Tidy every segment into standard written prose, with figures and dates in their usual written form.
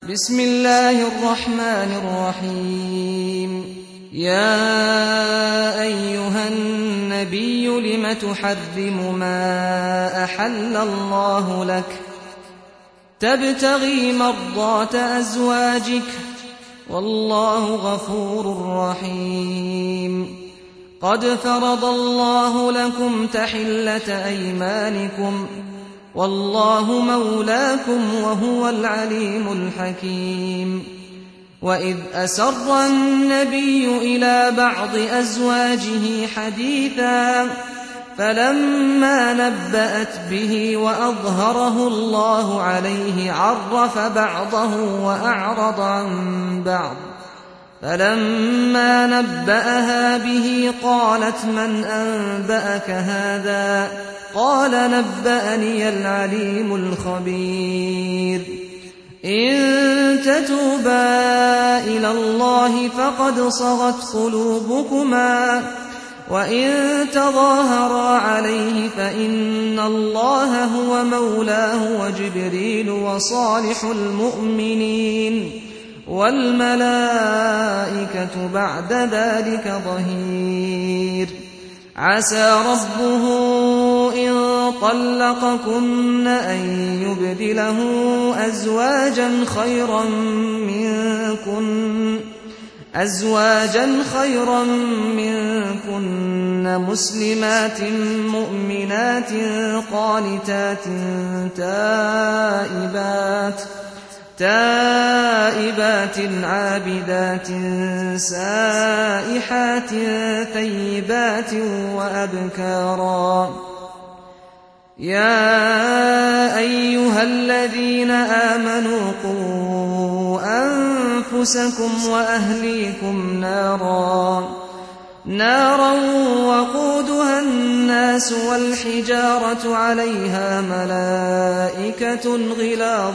بسم الله الرحمن الرحيم. يا أيها النبي لم تحرم ما أحل الله لك تبتغي مرضات أزواجك والله غفور رحيم. قد فرض الله لكم تحلة أيمانكم والله مولاكم وهو العليم الحكيم. وإذ أسر النبي إلى بعض أزواجه حديثا فلما نبأت به وأظهره الله عليه عرف بعضه وأعرض عن بعض. فلما نبأها به قالت من أنبأك هذا؟ قال نبأني العليم الخبير. إن تتوبا إلى الله فقد صغت قلوبكما وإن تظاهرا عليه فإن الله هو مولاه وجبريل وصالح المؤمنين والملائكة بعد ذلك ظهير. عسى ربه إن طلقكن أن يبدله أزواجا خيرا منكن مسلمات مؤمنات قانتات تائبات عابدات سائحات ثيبات وأبكارا. يا أيها الذين آمنوا قوا أنفسكم وأهليكم نارا وقودها الناس والحجارة عليها ملائكة غلاظ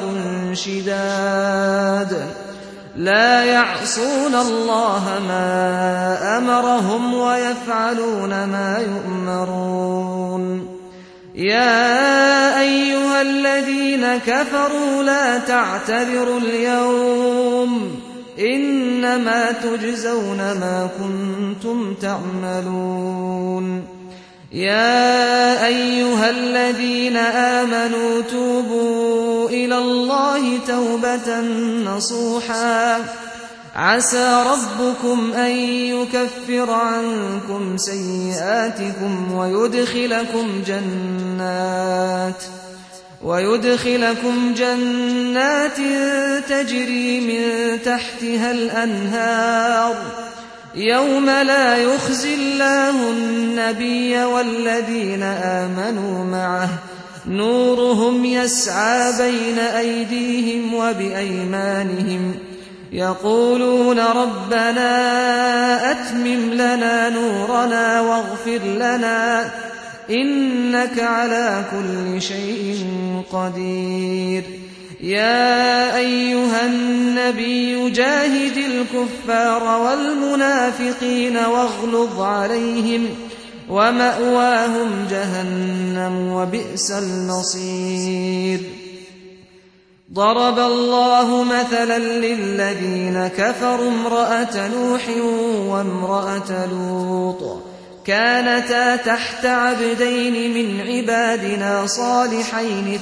شداد لا يعصون الله ما أمرهم ويفعلون ما يؤمرون. يا أيها الذين كفروا لا تعتذروا اليوم إنما تجزون ما كنتم تعملون. يا أيها الذين آمنوا توبوا إلى الله توبة نصوحا عسى ربكم أن يكفر عنكم سيئاتكم ويدخلكم جنات تجري من تحتها الأنهار يوم لا يخزي الله النبي والذين آمنوا معه نورهم يسعى بين أيديهم وبأيمانهم يقولون ربنا أتمم لنا نورنا واغفر لنا إنك على كل شيء قدير. يا أيها النبي جاهد الكفار والمنافقين واغلظ عليهم ومأواهم جهنم وبئس المصير. ضرب الله مثلا للذين كفروا امرأة نوح وامرأة لوط كانتا تحت عبدين من عبادنا صالحين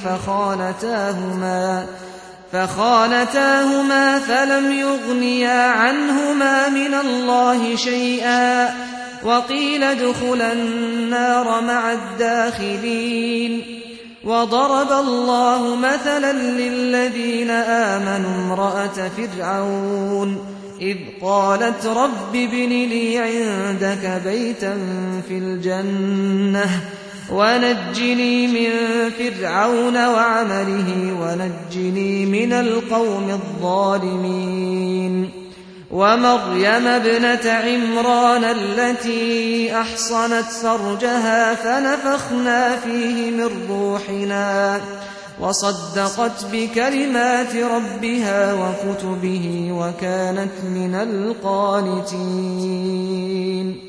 فخانتاهما فلم يغنيا عنهما من الله شيئا وقيل ادخلا النار مع الداخلين. وضرب الله مثلا للذين آمنوا امرأة فرعون إذ قالت رب ابن لي عندك بيتا في الجنة ونجني من فرعون وعمله ونجني من القوم الظالمين. ومريم ابنة عمران التي أحصنت فرجها فنفخنا فيه من روحنا وصدقت بكلمات ربها وكتبه وكانت من القانتين.